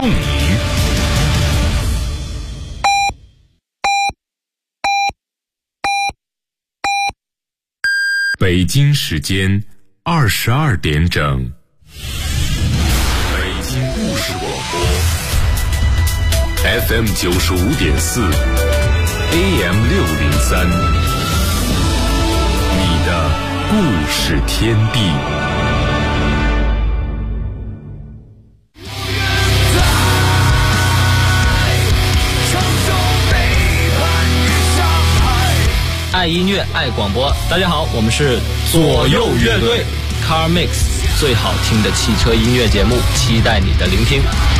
你。北京时间22点整。北京故事广播 FM 95.4 AM 603，你的故事天地。 爱音乐，爱广播。大家好，我们是左右乐队 Car Mix， 最好听的汽车音乐节目，期待你的聆听。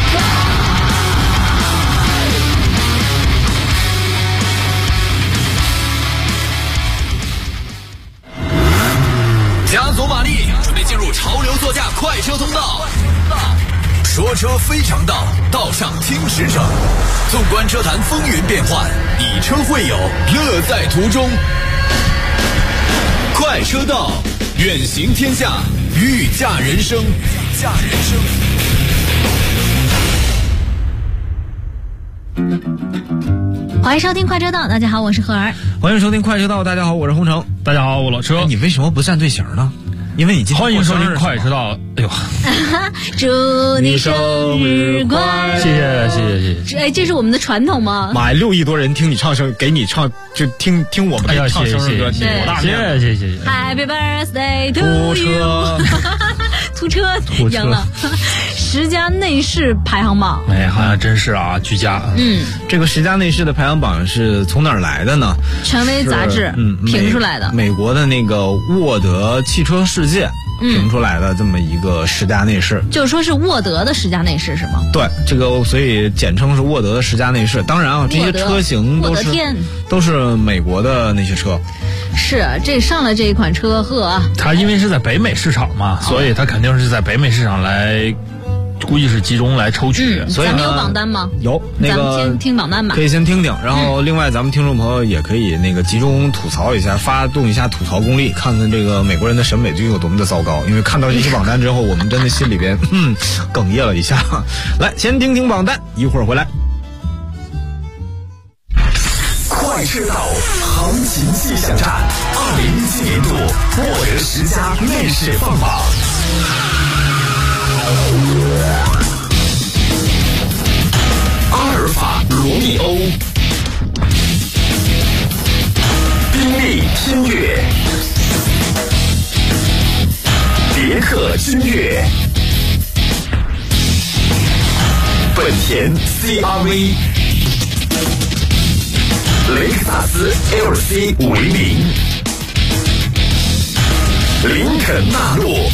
加足马力，准备进入潮流座驾快车通道。说车非常道，道上听实诚。纵观车坛风云变幻，以车会友，乐在途中。快车道，远行天下，御驾人生。 欢迎收听快车道，大家好，我是何儿。 欢迎收听快车道，大家好，我是洪城。 大家好，我老车。 你为什么不站队形呢？因为你今天欢迎收听快车道。哎呦， 祝你生日快乐！ 谢谢。 哎，这是我们的传统吗？ 妈呀，6亿多人听你唱声，给你唱就听我们的唱生日歌， 谢谢。 Happy birthday to you！ 突车赢了十佳内饰排行榜。 哎，好像真是啊，居家。 这个10佳内饰的排行榜是从哪儿来的呢？ 权威杂志评出来的， 美国的那个沃德汽车世界评出来的这么一个10佳内饰， 就是说是沃德的10佳内饰是吗？ 对，这个所以简称是沃德的10佳内饰。当然啊，这些车型都是美国的那些车。 是，这上了这一款车呵， 它因为是在北美市场嘛，所以它肯定是在北美市场来，估计是集中来抽取。 所以咱们有榜单吗？ 有，那个咱们先听榜单吧。 可以先听听，然后另外咱们听众朋友也可以那个集中吐槽一下，发动一下吐槽功力，看看这个美国人的审美究竟有多么的糟糕。因为看到这些榜单之后，我们真的心里边哽咽了一下。来，先听听榜单，一会儿回来。 快车道行情气象站2017年度沃德10佳内饰放榜。阿尔法罗密欧，宾利天越，别克君越，本田 CR-V， 雷克萨斯 LC500， 林肯纳洛，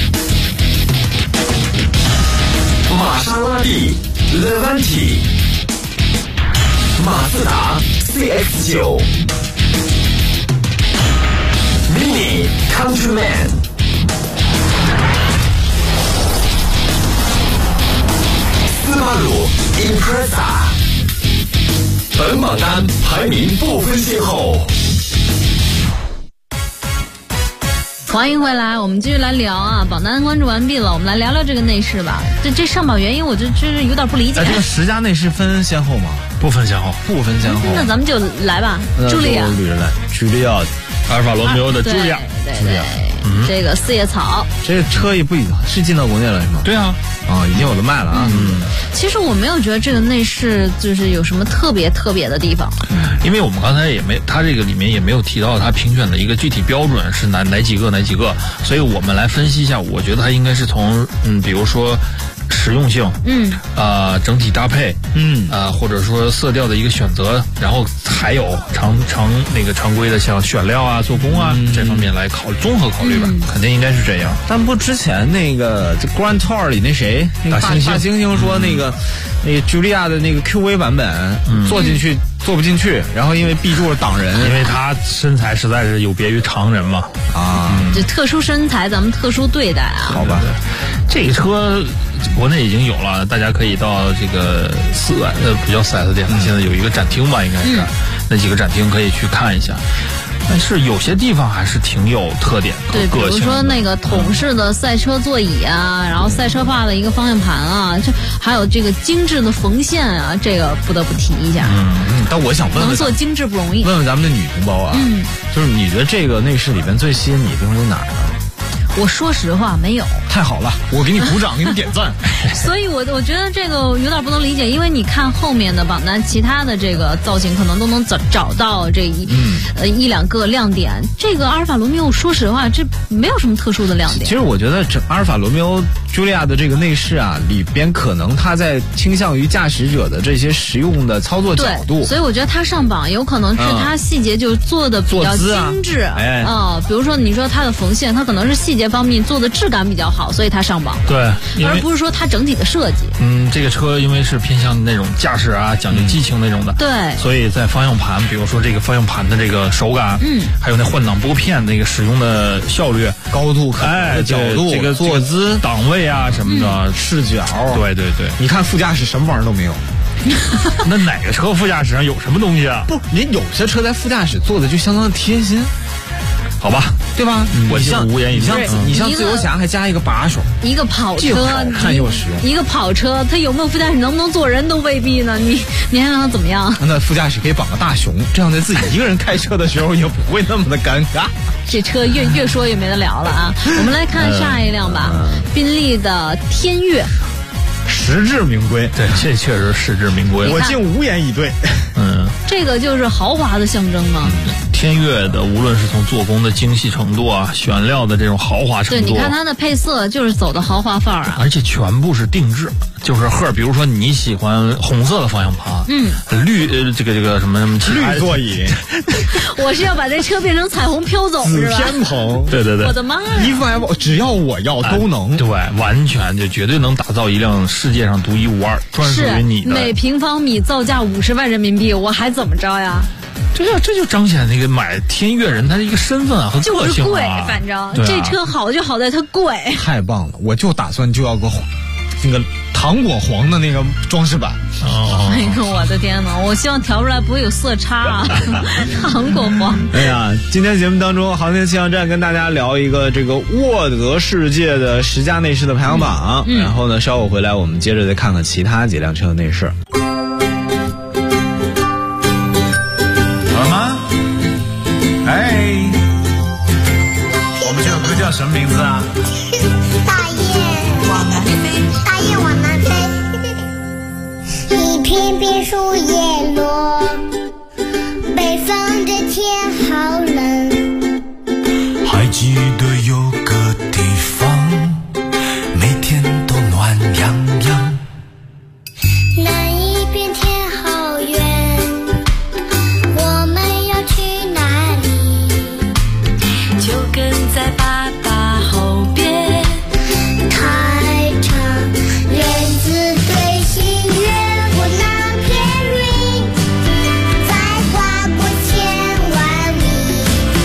玛莎拉蒂 Levante， 马自达 CX-9， Mini Countryman， 斯巴鲁 Impreza。本榜单排名不分先后。 欢迎回来，我们继续来聊啊！榜单关注完毕了，我们来聊聊这个内饰吧。这上榜原因，我就是有点不理解。 这个10佳内饰分先后吗？ 不分先后。 那咱们就来吧，茱莉亚， 阿尔法罗密欧的茱莉亚， 这个四叶草， 这个车也不已经是进到国内了是吗？ 对啊， 已经有的卖了啊。 其实我没有觉得这个内饰就是有什么特别的地方， 因为我们刚才也没，它这个里面也没有提到它评选的一个具体标准是哪几个，所以我们来分析一下，我觉得它应该是从比如说实用性，整体搭配，或者说色调的一个选择，然后还有常规的像选料啊、做工啊这方面来综合考虑吧，肯定应该是这样。 但不之前那个这 Grand Tour 里那谁那个大猩猩说那个茱莉亚的那个 QV 版本坐进去坐不进去，然后因为 B 柱挡人， 因为他身材实在是有别于常人嘛。 这特殊身材咱们特殊对待啊。 好吧， 这个车国内已经有了，大家可以到这个不叫4S店了，现在有一个展厅吧，应该是那几个展厅可以去看一下。 但是有些地方还是挺有特点的， 对，比如说那个桶式的赛车座椅啊，然后赛车化的一个方向盘啊，这还有这个精致的缝线啊，这个不得不提一下。 但我想问问， 能做精致不容易。 问问咱们的女同胞啊，就是你觉得这个内饰里边最吸引你的地方有哪儿呢？ 我说实话，没有。 太好了，我给你鼓掌，给你点赞。 所以我觉得这个有点不能理解，因为你看后面的榜单，其他的这个造型可能都能找到这一两个亮点。这个阿尔法罗密欧，说实话，这没有什么特殊的亮点。 其实我觉得这阿尔法罗密欧茱莉亚的这个内饰啊，里边可能它在倾向于驾驶者的这些实用的操作角度。 所以我觉得它上榜有可能是它细节就做的比较精致。比如说你说它的缝线，它可能是细节方面做的质感比较好，所以它上榜。 对， 而不是说它整体的设计。 这个车因为是偏向那种驾驶啊，讲究激情那种的， 对， 所以在方向盘，比如说这个方向盘的这个手感，还有那换挡拨片那个使用的效率、 高度、角度、 这个坐姿、档位啊什么的， 视角， 对， 你看副驾驶什么玩意儿都没有。 那哪个车副驾驶上有什么东西啊？ 不，您有些车在副驾驶做的就相当的贴心。 好吧， 对吧？ 我像无言以对。 你像自由侠还加一个把手， 一个跑车， 看又实用。 一个跑车，它有没有副驾驶，能不能坐人都未必呢。你还让它怎么样？ 那副驾驶可以绑个大熊，这样在自己一个人开车的时候也不会那么的尴尬。 这车越说越没得聊了啊！我们来看下一辆吧，宾利的天越。 实至名归， 对，这确实实至名归， 我竟无言以对。 这个就是豪华的象征嘛。 天越的无论是从做工的精细程度啊，选料的这种豪华程度， 对，你看它的配色就是走的豪华范儿啊， 而且全部是定制，就是比如说你喜欢红色的方向盘，绿这个什么绿座椅， 我是要把这车变成彩虹飘走是吧？ 紫偏棚， 对， 我的妈呀！ 一副 F， 只要我要都能， 对，完全就绝对能打造一辆世界上独一无二、专属于你的。 每平方米造价50万人民币，我还怎么着呀？ 这就彰显那个买天越人他的一个身份啊和个性啊。 就是贵，反正这车好就好在它贵。 太棒了，我就打算就要个那个糖果黄的那个装饰板。 哎呦我的天哪！我希望调出来不会有色差啊，糖果黄。 哎呀，今天节目当中，航天气象站跟大家聊一个这个沃德世界的10佳内饰的排行榜。然后呢，稍后回来我们接着再看看其他几辆车的内饰。 好了吗？哎，我们这首歌叫什么名字啊？ 大雁往南飞，大雁往南飞。一片片树叶落，北方的天好冷。 还记得有个地方，每天都暖洋洋。 那一片天好远，我们要去哪里？ 就跟在爸爸后边。 太长院子对心越过那片云，再跨过千万里。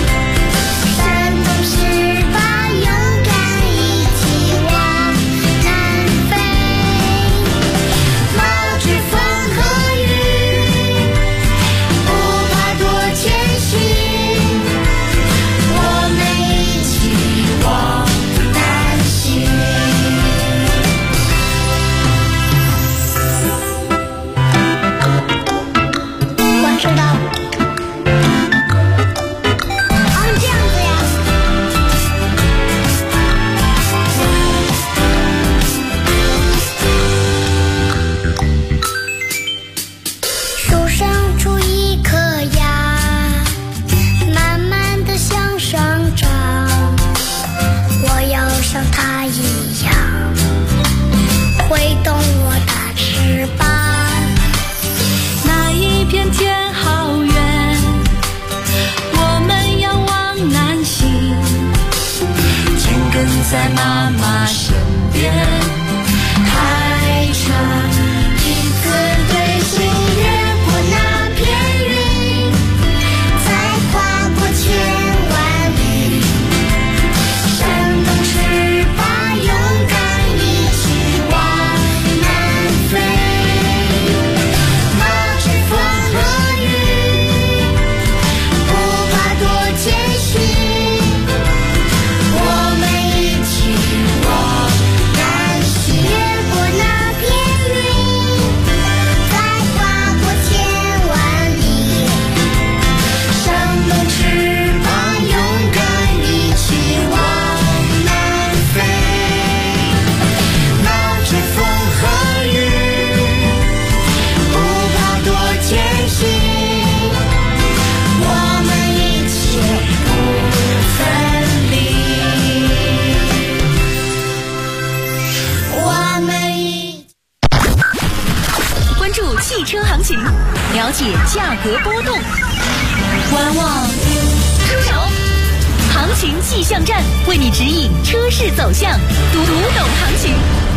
注汽车行情，了解价格波动。观望，出手，行情气象站为你指引车市走向，读懂行情。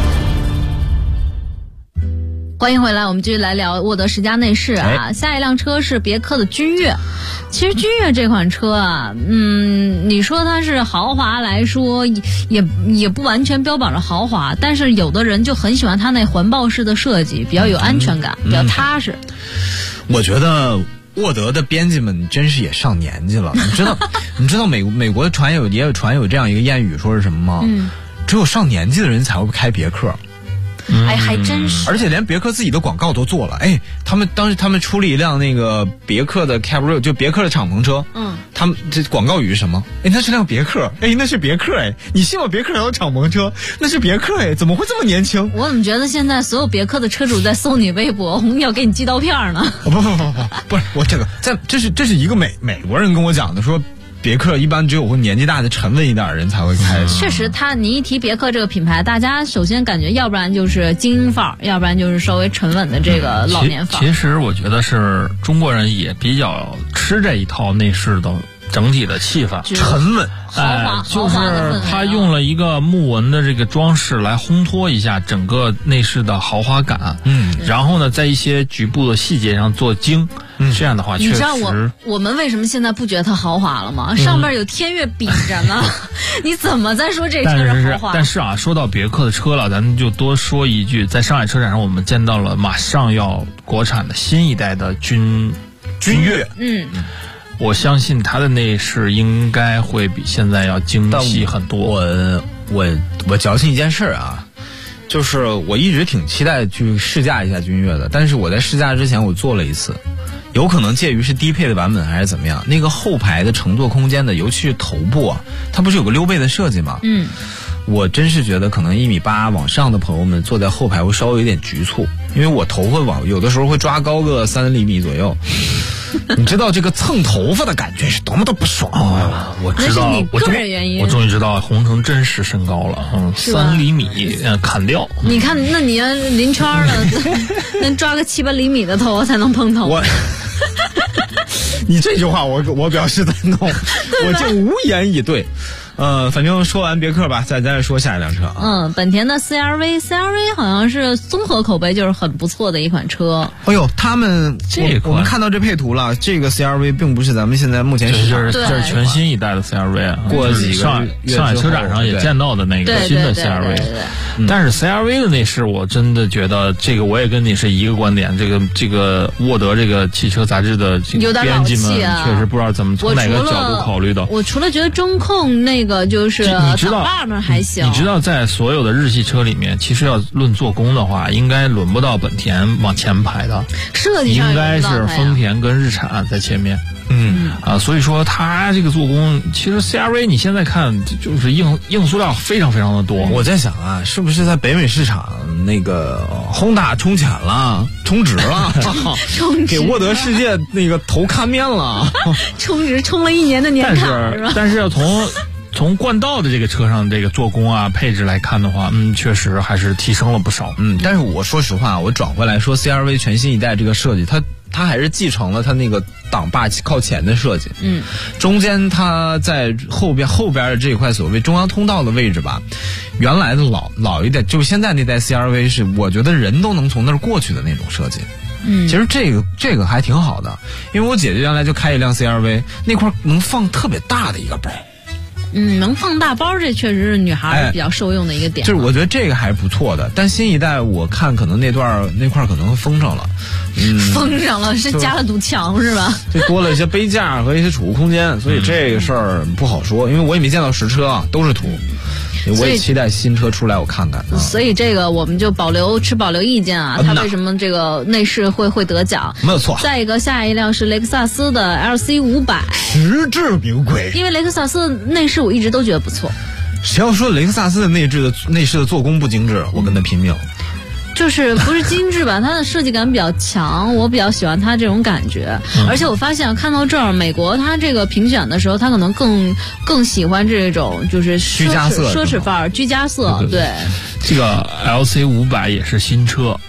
欢迎回来，我们继续来聊沃德10佳内饰啊。下一辆车是别克的君越。其实君越这款车啊，你说它是豪华来说，也不完全标榜着豪华，但是有的人就很喜欢它那环抱式的设计，比较有安全感，比较踏实。 我觉得沃德的编辑们真是也上年纪了，你知道美国的也有传有这样一个谚语，说是什么吗？只有上年纪的人才会开别克。 哎，还真是， 而且连别克自己的广告都做了。哎，当时他们出了一辆那个别克的 Cabriolet， 就别克的敞篷车。他们这广告语是什么？哎，那是辆别克。哎，那是别克。哎，你信吗？别克还有敞篷车，那是别克。哎，怎么会这么年轻？ 我怎么觉得现在所有别克的车主在搜你微博，要给你寄刀片呢？ 不是我这个，这是一个美国人跟我讲的，说别克一般只有年纪大的沉稳一点的人才会开。 确实，你一提别克这个品牌，大家首先感觉要不然就是精英范儿，要不然就是稍微沉稳的这个老年范儿。 其实我觉得是中国人也比较吃这一套内饰的整体的气氛， 沉稳。 就是他用了一个木纹的这个装饰来烘托一下整个内饰的豪华感，然后呢，在一些局部的细节上做精，这样的话确实。 你知道我们为什么现在不觉得它豪华了吗？上面有天悦比着呢，你怎么再说这车是豪华？ 但是啊，说到别克的车了，咱们就多说一句，在上海车展上，我们见到了马上要国产的新一代的君越，我相信它的内饰应该会比现在要精细很多。 我矫情一件事啊，就是我一直挺期待去试驾一下君越的，但是我在试驾之前我做了一次，有可能介于是低配的版本还是怎么样。那个后排的乘坐空间的，尤其是头部啊，它不是有个溜背的设计吗？我真是觉得可能1.8米往上的朋友们坐在后排会稍微有点局促，因为我头会有的时候会抓高个3厘米左右。你知道这个蹭头发的感觉是多么的不爽啊！ 我知道，我终于知道红城真实身高了，3厘米砍掉。 你看，那你要临圈了，能抓个7、8厘米的头才能碰头。 你这句话我表示赞同，我就无言以对。反正说完别克吧，再说下一辆车啊。 本田的 CR-V 好像是综合口碑就是很不错的一款车。 哎呦，我们看到这配图了，这个 CR-V 并不是咱们现在目前这是全新一代的 CR-V 啊， 过几个上海车展上也见到的那个新的 CR-V。但是 CR-V 的内饰，我真的觉得这个我也跟你是一个观点，这个沃德这个汽车杂志的编辑们确实不知道怎么从哪个角度考虑的。 我除了觉得中控那个就是挡把们还行。 你知道在所有的日系车里面，其实要论做工的话，应该轮不到本田往前排的， 设计上应该是丰田跟日产在前面。所以说它这个做工，其实 CR-V 你现在看就是硬塑料非常非常的多。 我在想啊，是不是在北美市场那个Honda冲钱了，充值了，给沃德世界那个头看面了， 充值充了1年的年卡是吧？ 但是要从冠道的这个车上这个做工啊配置来看的话，确实还是提升了不少。 但是我说实话，我转回来说 CR-V 全新一代这个设计，它还是继承了它那个挡把靠前的设计。中间它在后边的这一块所谓中央通道的位置吧，原来的老一代，就是现在那代 CR-V 是我觉得人都能从那儿过去的那种设计。其实这个还挺好的，因为我姐姐原来就开一辆 CR-V， 那块能放特别大的一个包。 能放大包，这确实是女孩比较受用的一个点。 就是我觉得这个还是不错的，但新一代我看可能那块可能会封上了。 封上了是加了堵墙是吧？ 这多了一些杯架和一些储物空间，所以这个事儿不好说，因为我也没见到实车啊，都是图。我也期待新车出来我看看。 所以这个我们就保留意见啊，它为什么这个内饰会得奖？ 没有错。 再一个，下一辆是雷克萨斯的 LC500， 实至名归。 因为雷克萨斯的内饰我一直都觉得不错。 谁要说雷克萨斯的内饰的做工不精致，我跟他拼命。 就是不是精致吧，它的设计感比较强，我比较喜欢它这种感觉。而且我发现看到这儿，美国它这个评选的时候，它可能更喜欢这种就是奢侈范儿、 居家色。对， 这个 LC500也是新车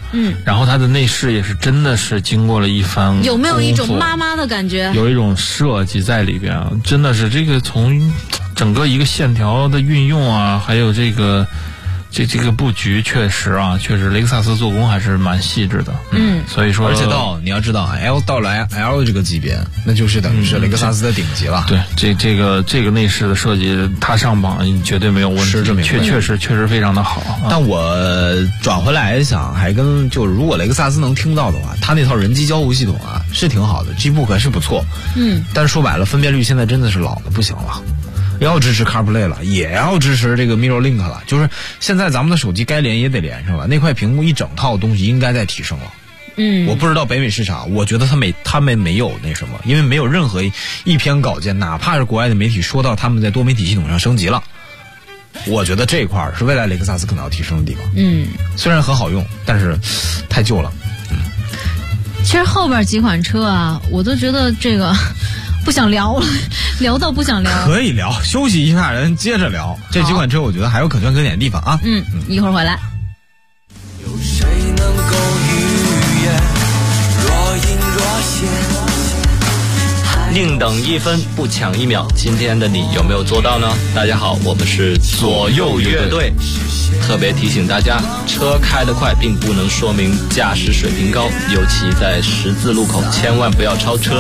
然后它的内饰也是真的是经过了一番有没有一种工作妈妈的感觉？ 有一种设计在里边啊，真的是这个从整个一个线条的运用啊，还有这个布局，确实雷克萨斯做工还是蛮细致的。所以说， 而且你要知道 L 到了 L 这个级别，那就是等于是雷克萨斯的顶级了。 对，这个内饰的设计，它上榜绝对没有问题，确实非常的好。 但我转回来想，还就是如果雷克萨斯能听到的话，它那套人机交互系统啊是挺好的 ，G-Book 是不错。但是说白了，分辨率现在真的是老的不行了。要支持 CarPlay 了，也要支持这个 MirrorLink 了，就是现在咱们的手机该连也得连上了，那块屏幕一整套东西应该在提升了。我不知道北美市场，我觉得他们没有那什么，因为没有任何一篇稿件，哪怕是国外的媒体说到他们在多媒体系统上升级了，我觉得这一块是未来雷克萨斯可能要提升的地方。虽然很好用，但是太旧了。 其实后边几款车啊，我都觉得这个不想聊了，聊到不想聊。 可以聊，休息一下，人接着聊。这几款车我觉得还有可圈可点的地方啊。 一会儿回来。 有谁能够预言若隐若现？ 宁等一分，不抢一秒。今天的你有没有做到呢？大家好，我们是左右乐队。特别提醒大家，车开得快并不能说明驾驶水平高，尤其在十字路口，千万不要超车。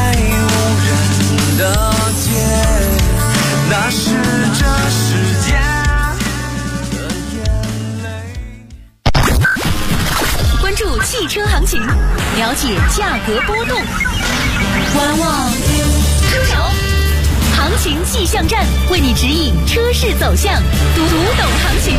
那是这世界的眼泪。 关注汽车行情，了解价格波动，观望出手，行情气象站为你指引车市走向，读懂行情。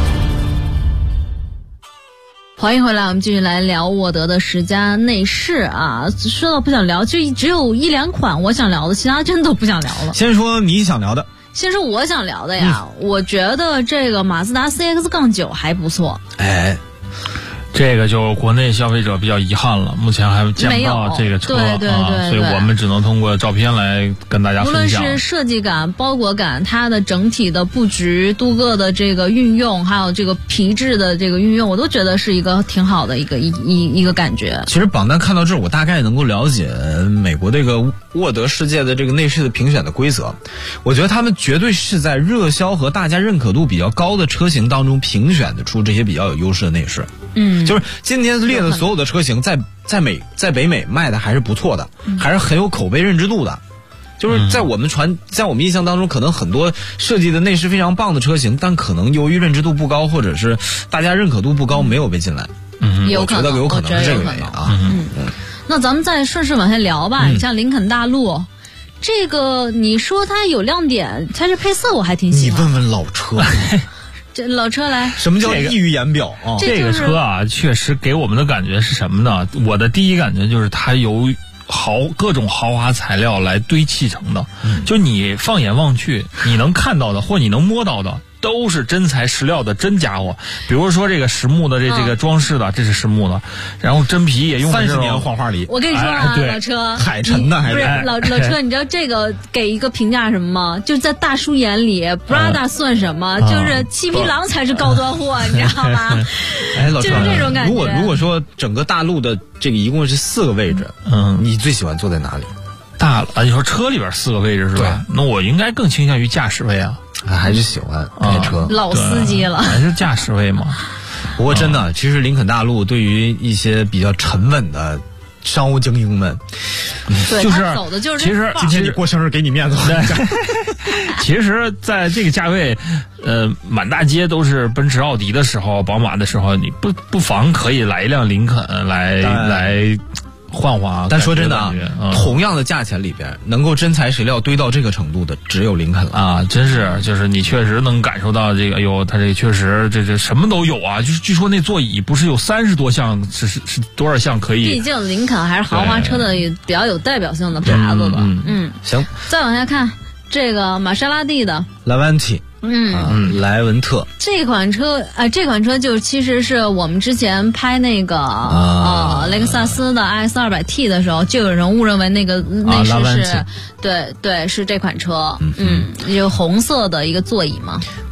欢迎回来，我们继续来聊沃德的10佳内饰啊。说到不想聊，就只有1、2款我想聊的，其他真都不想聊了。 先说你想聊的。 先说我想聊的呀，我觉得这个马自达 CX-9 还不错。 这个就国内消费者比较遗憾了，目前还见不到这个车， 对， 所以我们只能通过照片来跟大家分享。 无论是设计感、包裹感，它的整体的布局、镀铬的这个运用，还有这个皮质的这个运用，我都觉得是一个挺好的一个感觉。 其实榜单看到这儿，我大概能够了解美国这个沃德世界的这个内饰的评选的规则。我觉得他们绝对是在热销和大家认可度比较高的车型当中评选的出这些比较有优势的内饰。就是今天列的所有的车型在北美卖的还是不错的，还是很有口碑认知度的。就是在我们印象当中，可能很多设计的内饰非常棒的车型，但可能由于认知度不高，或者是大家认可度不高，没有被进来。我觉得有可能是这个原因啊。 那咱们再顺势往下聊吧。你像林肯大陆，这个你说它有亮点，它这配色我还挺喜欢。 你问问老车。 这老车来， 什么叫溢于言表啊？ 这个车啊，确实给我们的感觉是什么呢？我的第一感觉就是它由各种豪华材料来堆砌成的，就你放眼望去，你能看到的或你能摸到的，都是真材实料的真家伙。比如说这个实木的这个装饰的，这是实木的，然后真皮也用了 30年黄花梨。 我跟你说啊，老车海沉的还不是老车，你知道这个给一个评价什么吗？就是在大叔眼里 ，Prada 算什么？就是七匹狼才是高端货，你知道吗？ 老车， 就是这种感觉。 如果说整个大陆的这个一共是4个位置，你最喜欢坐在哪里？ 你说车里边4个位置是吧？那我应该更倾向于驾驶位啊。 还是喜欢开车， 老司机了， 还是驾驶位嘛。 不过真的，其实林肯大陆对于一些比较沉稳的商务精英们， 就是走的就是其实今天你过生日给你面子。 其实，在这个价位，满大街都是奔驰、奥迪的时候，宝马的时候，你不妨可以来一辆林肯来。换换， 但说真的啊，同样的价钱里边，能够真材实料堆到这个程度的，只有林肯了啊！真是，就是你确实能感受到这个，它这确实这什么都有啊！就是据说那座椅不是有30多项，是多少项可以？ 毕竟林肯还是豪华车的比较有代表性的牌子吧。 行， 再往下看这个玛莎拉蒂的莱万提。莱文特这款车就其实是我们之前拍那个雷克萨斯的 RS200T 的时候，就有人误认为那个内饰是对是这款车，有红色的一个座椅嘛。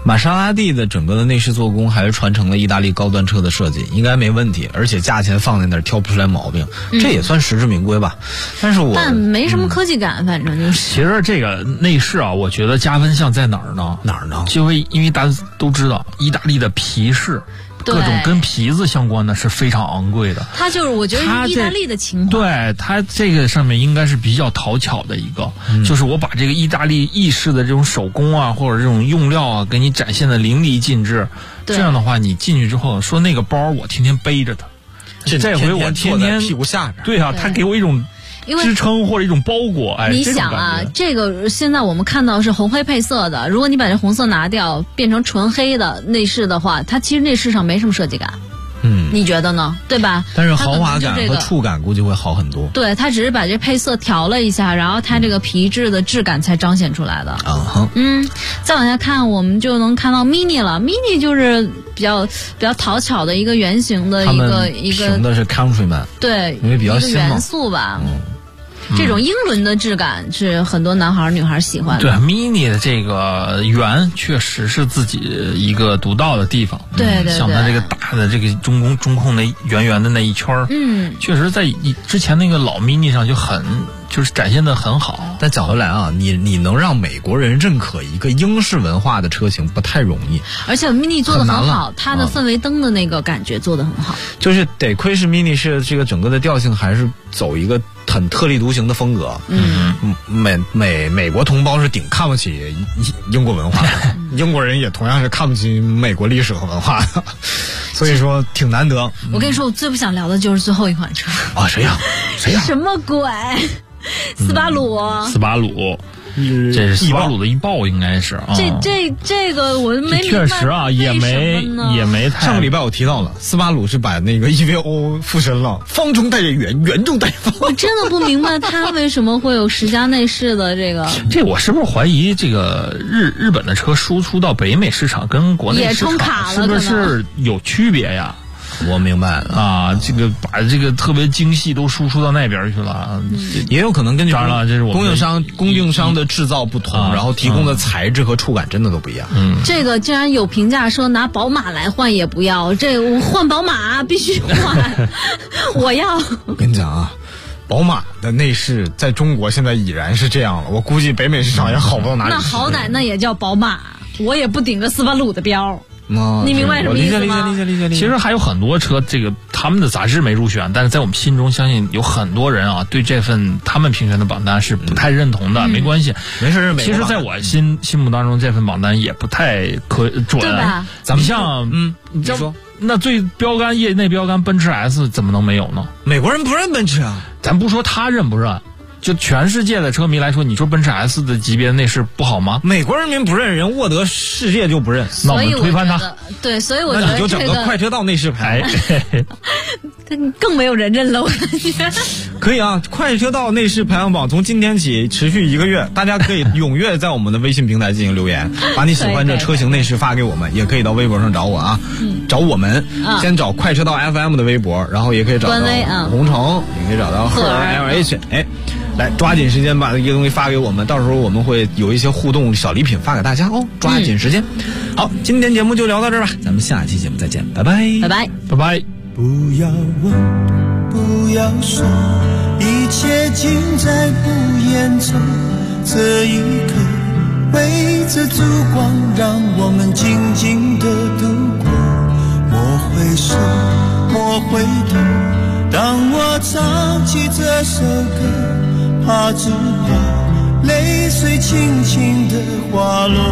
玛莎拉蒂的整个的内饰做工还是传承了意大利高端车的设计，应该没问题，而且价钱放在那儿挑不出来毛病，这也算实至名归吧。但没什么科技感，反正就是。 其实这个内饰啊，我觉得加分项在哪儿呢？就因为大家都知道，意大利的皮饰。各种跟皮子相关的是非常昂贵的， 它就是我觉得是意大利的情怀。 对，它这个上面应该是比较讨巧的一个，就是我把这个意大利意式的这种手工啊，或者这种用料啊，给你展现的淋漓尽致。这样的话，你进去之后说那个包我天天背着它，这回我天天屁股下边。 对啊，它给我一种支撑或者一种包裹。哎， 你想啊，这个现在我们看到是红黑配色的，如果你把这红色拿掉，变成纯黑的内饰的话，它其实内饰上没什么设计感。你觉得呢？对吧？ 但是豪华感和触感估计会好很多。 对，它只是把这配色调了一下，然后它这个皮质的质感才彰显出来的。再往下看，我们就能看到 Mini 了。Mini 就是比较讨巧的一个圆形的一个凭的是 Countryman， 对， 因为比较新嘛， 元素吧。这种英伦的质感是很多男孩女孩喜欢的。 对 ，Mini 的这个圆确实是自己一个独到的地方。 对， 像它这个大的这个中控那圆圆的那一圈确实在之前那个老 Mini 上就是展现的很好。 但讲回来啊，你能让美国人认可一个英式文化的车型不太容易。 而且 Mini 做的很好，它的氛围灯的那个感觉做的很好。 就是得亏是 Mini 是这个整个的调性还是走一个很特立独行的风格。美国同胞是顶看不起英国文化的，英国人也同样是看不起美国历史和文化的，所以说挺难得。 我跟你说，我最不想聊的就是最后一款车啊！谁呀？ 什么鬼？斯巴鲁。 这是斯巴鲁的翼豹，应该是啊。 这个我没明白。 确实啊，也没太。 上个礼拜我提到了，斯巴鲁是把那个 EVO 附身了，方中带圆，圆中带方。 我真的不明白它为什么会有10加内饰的这个。 这我是不是怀疑这个日本的车输出到北美市场跟国内市场是不是有区别呀？ 我明白了啊，这个把这个特别精细都输出到那边去了， 也有可能根据这是我供应商的制造不同，然后提供的材质和触感真的都不一样。 这个竟然有评价说拿宝马来换也不要，这我换宝马必须换，我要。 我跟你讲啊，宝马的内饰在中国现在已然是这样了，我估计北美市场也好不到哪里去。 那好歹那也叫宝马，我也不顶个斯巴鲁的标。你明白什么意思吗？ 理解。 其实还有很多车，这个他们的杂志没入选，但是在我们心中，相信有很多人啊，对这份他们评选的榜单是不太认同的。没关系， 没事。 其实，在我心目当中，这份榜单也不太准， 对吧？ 咱们像你说那最业内标杆奔驰 S 怎么能没有呢？ 美国人不认奔驰啊， 咱不说他认不认。就全世界的车迷来说，你说奔驰 S 的级别的内饰不好吗？ 美国人民不认，人沃德世界就不认， 那我们推翻他。 对，所以我觉得那你就整个快车道内饰排， 更没有人认了，我感觉。 可以啊，快车道内饰排行榜从今天起持续1个月，大家可以踊跃在我们的微信平台进行留言，把你喜欢这车型内饰发给我们，也可以到微博上找我啊，找我们，先找快车道 FM 的微博，然后也可以找到红城，也可以找到赫尔 LH，来抓紧时间把这些东西发给我们，到时候我们会有一些互动小礼品发给大家哦，抓紧时间。好，今天节目就聊到这儿吧，咱们下期节目再见，拜拜， 拜拜， 拜拜。 不要问，不要说，一切尽在不言中。这一刻，围着烛光，让我们静静地度过。莫回首，莫回头，当我唱起这首歌。怕只怕泪水轻轻地滑落，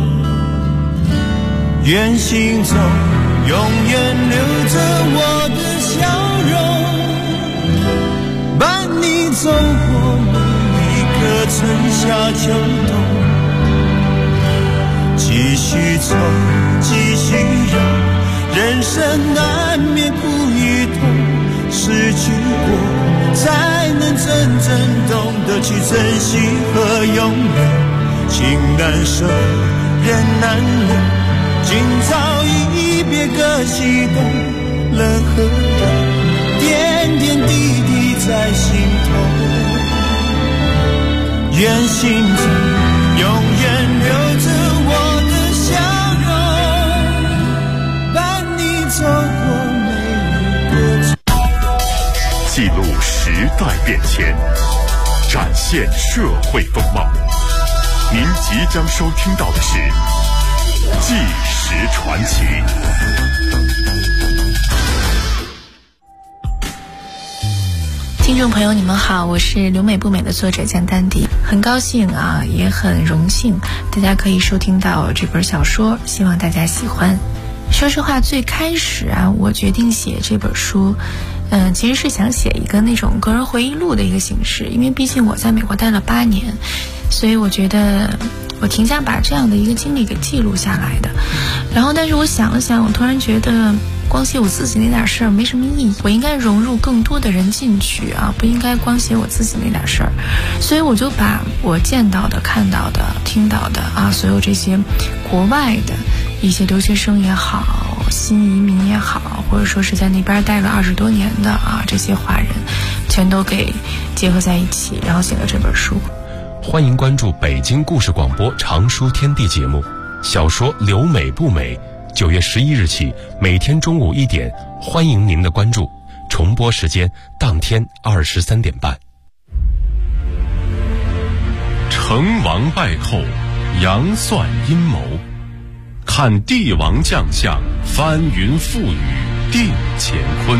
愿心中永远留着我的笑容，伴你走过每一个春夏秋冬，继续走，继续游，人生难免苦与痛，失去过才能真正懂得去珍惜和拥有，情难舍，人难留，今朝一别各西东，冷和热，点点滴滴在心头，愿心中永远留着我的笑容。 记录时代变迁，展现社会风貌。您即将收听到的是《纪实传奇》。 听众朋友，你们好，我是留美不美的作者江丹迪，很高兴啊，也很荣幸，大家可以收听到这本小说，希望大家喜欢。说实话，最开始啊，我决定写这本书，其实是想写一个那种个人回忆录的一个形式，因为毕竟我在美国待了8年，所以我觉得我挺想把这样的一个经历给记录下来的。然后，但是我想了想，我突然觉得光写我自己那点事儿没什么意义，我应该融入更多的人进去啊，不应该光写我自己那点事儿。所以我就把我见到的、看到的、听到的啊，所有这些国外的一些留学生也好，新移民也好，或者说是在那边待了20多年的啊，这些华人，全都给结合在一起，然后写了这本书。 欢迎关注北京故事广播长书天地节目，小说《留美不美》，9月11日起，每天中午1点，欢迎您的关注。重播时间当天23点半。 成王败后，杨算阴谋，看帝王将相，翻云覆雨定乾坤。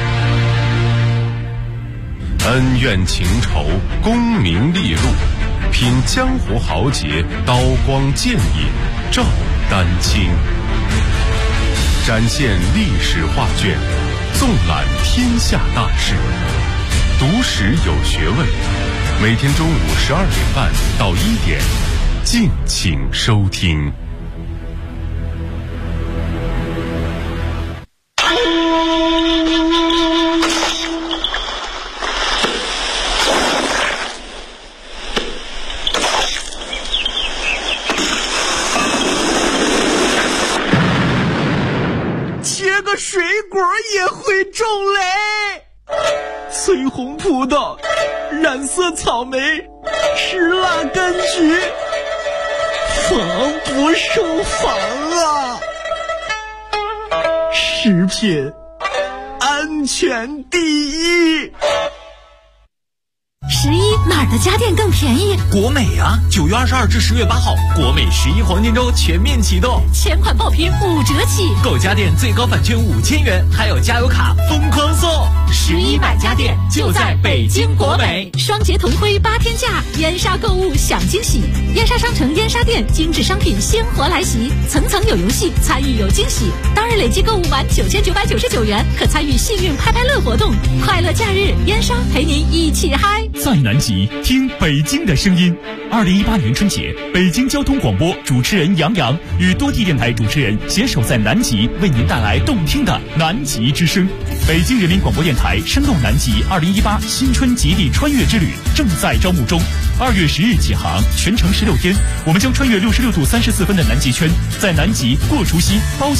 恩怨情仇，功名利禄，品江湖豪杰，刀光剑影，照丹青。展现历史画卷，纵览天下大事，读史有学问。每天中午12点半到1点，敬请收听。 切个水果也会种雷，翠红葡萄，染色草莓，石蜡柑橘，防不胜防啊！食品安全第一。 11哪儿的家电更便宜？ 国美啊！9月22至10月8号，国美11黄金周全面启动， 前款爆品5折起， 购家电最高返券5000元，还有加油卡疯狂送。 11买家电就在北京国美，双节同辉8天价，燕莎购物享惊喜。燕莎商城燕莎店精致商品鲜活来袭，层层有游戏，参与有惊喜。当日累计购物满9999元，可参与幸运拍拍乐活动。快乐假日，燕莎陪您一起嗨。 在南极听北京的声音。2018年春节，北京交通广播主持人杨洋与多地电台主持人携手在南极，为您带来动听的南极之声。北京人民广播电台声动南极2018新春极地穿越之旅正在招募中，2月10日起航，全程16天，我们将穿越66度34分的南极圈，在南极过除夕包